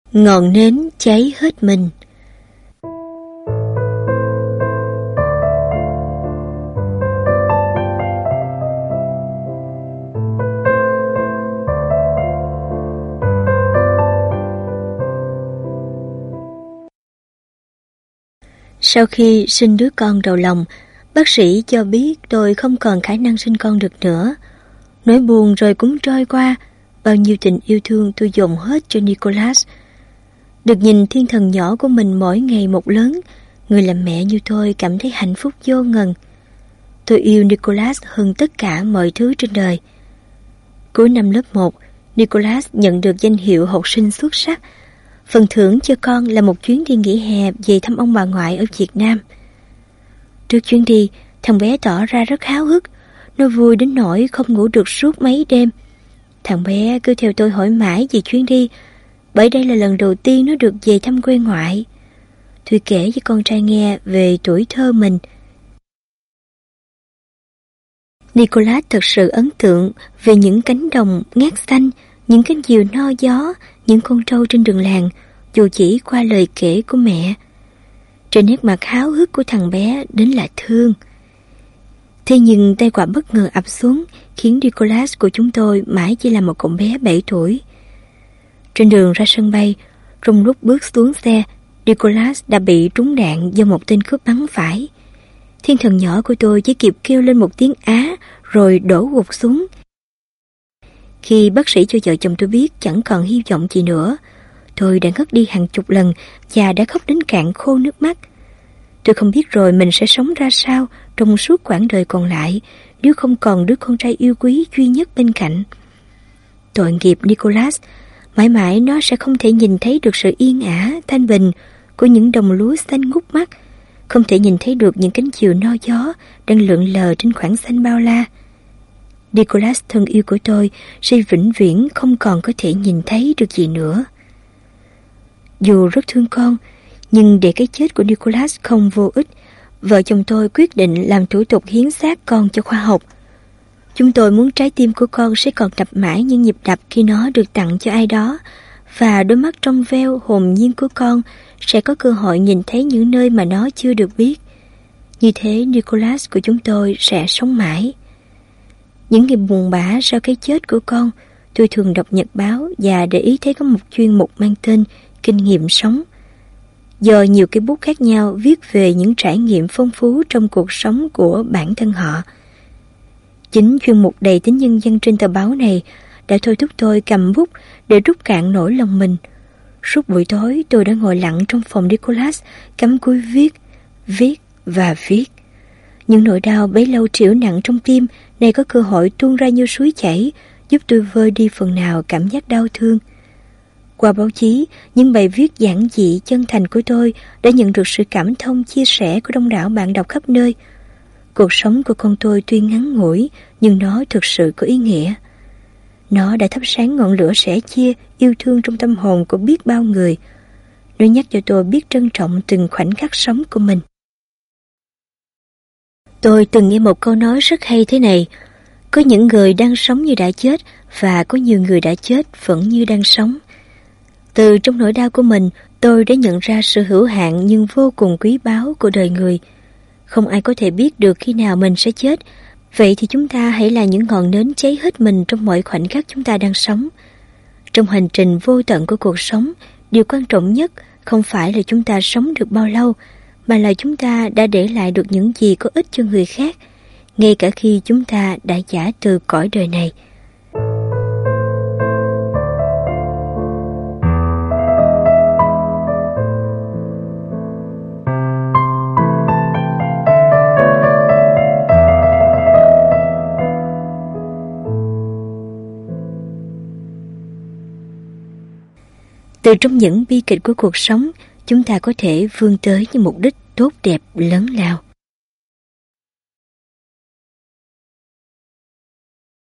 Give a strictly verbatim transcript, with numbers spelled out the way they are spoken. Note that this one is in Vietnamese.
Ngọn nến cháy hết mình. Sau khi sinh đứa con đầu lòng, bác sĩ cho biết tôi không còn khả năng sinh con được nữa. Nỗi buồn rồi cũng trôi qua, bao nhiêu tình yêu thương tôi dồn hết cho Nicholas. Được nhìn thiên thần nhỏ của mình mỗi ngày một lớn, người làm mẹ như tôi cảm thấy hạnh phúc vô ngần. Tôi yêu Nicholas hơn tất cả mọi thứ trên đời. Cuối năm lớp một, Nicholas nhận được danh hiệu học sinh xuất sắc. Phần thưởng cho con là một chuyến đi nghỉ hè về thăm ông bà ngoại ở Việt Nam. Trước chuyến đi, thằng bé tỏ ra rất háo hức. Nó vui đến nỗi không ngủ được suốt mấy đêm. Thằng bé cứ theo tôi hỏi mãi về chuyến đi, bởi đây là lần đầu tiên nó được về thăm quê ngoại. Tôi kể với con trai nghe về tuổi thơ mình. Nicholas thật sự ấn tượng về những cánh đồng ngát xanh, những cánh diều no gió, những con trâu trên đường làng, dù chỉ qua lời kể của mẹ. Trên nét mặt háo hức của thằng bé đến lạ thương. Thế nhưng tai họa bất ngờ ập xuống, khiến Nicholas của chúng tôi mãi chỉ là một cậu bé bảy tuổi. Trên đường ra sân bay, trong lúc bước xuống xe, Nicholas đã bị trúng đạn do một tên cướp bắn phải. Thiên thần nhỏ của tôi chỉ kịp kêu lên một tiếng á rồi đổ gục xuống. Khi bác sĩ cho vợ chồng tôi biết chẳng còn hy vọng gì nữa, tôi đã ngất đi hàng chục lần và đã khóc đến cạn khô nước mắt. Tôi không biết rồi mình sẽ sống ra sao trong suốt quãng đời còn lại nếu không còn đứa con trai yêu quý duy nhất bên cạnh. Tội nghiệp Nicholas, mãi mãi nó sẽ không thể nhìn thấy được sự yên ả, thanh bình của những đồng lúa xanh ngút mắt, không thể nhìn thấy được những cánh diều no gió đang lượn lờ trên khoảng xanh bao la. Nicholas thân yêu của tôi sẽ vĩnh viễn không còn có thể nhìn thấy được gì nữa. Dù rất thương con, nhưng để cái chết của Nicholas không vô ích, vợ chồng tôi quyết định làm thủ tục hiến xác con cho khoa học. Chúng tôi muốn trái tim của con sẽ còn đập mãi những nhịp đập khi nó được tặng cho ai đó, và đôi mắt trong veo hồn nhiên của con sẽ có cơ hội nhìn thấy những nơi mà nó chưa được biết. Như thế Nicholas của chúng tôi sẽ sống mãi. Những ngày buồn bã sau cái chết của con, tôi thường đọc nhật báo và để ý thấy có một chuyên mục mang tên Kinh nghiệm sống. Do nhiều cái bút khác nhau viết về những trải nghiệm phong phú trong cuộc sống của bản thân họ. Chính chuyên mục đầy tính nhân văn trên tờ báo này đã thôi thúc tôi cầm bút để rút cạn nỗi lòng mình. Suốt buổi tối tôi đã ngồi lặng trong phòng Nicholas, cắm cúi viết, viết và viết. Những nỗi đau bấy lâu trĩu nặng trong tim này có cơ hội tuôn ra như suối chảy, giúp tôi vơi đi phần nào cảm giác đau thương. Qua báo chí, những bài viết giản dị chân thành của tôi đã nhận được sự cảm thông chia sẻ của đông đảo bạn đọc khắp nơi. Cuộc sống của con tôi tuy ngắn ngủi, nhưng nó thực sự có ý nghĩa. Nó đã thắp sáng ngọn lửa sẻ chia yêu thương trong tâm hồn của biết bao người. Nó nhắc cho tôi biết trân trọng từng khoảnh khắc sống của mình. Tôi từng nghe một câu nói rất hay thế này: có những người đang sống như đã chết, và có nhiều người đã chết vẫn như đang sống. Từ trong nỗi đau của mình, tôi đã nhận ra sự hữu hạn nhưng vô cùng quý báu của đời người. Không ai có thể biết được khi nào mình sẽ chết. Vậy thì chúng ta hãy là những ngọn nến cháy hết mình trong mọi khoảnh khắc chúng ta đang sống. Trong hành trình vô tận của cuộc sống, điều quan trọng nhất không phải là chúng ta sống được bao lâu, mà là chúng ta đã để lại được những gì có ích cho người khác, ngay cả khi chúng ta đã giã từ cõi đời này. Từ trong những bi kịch của cuộc sống, chúng ta có thể vươn tới những mục đích tốt đẹp lớn lao.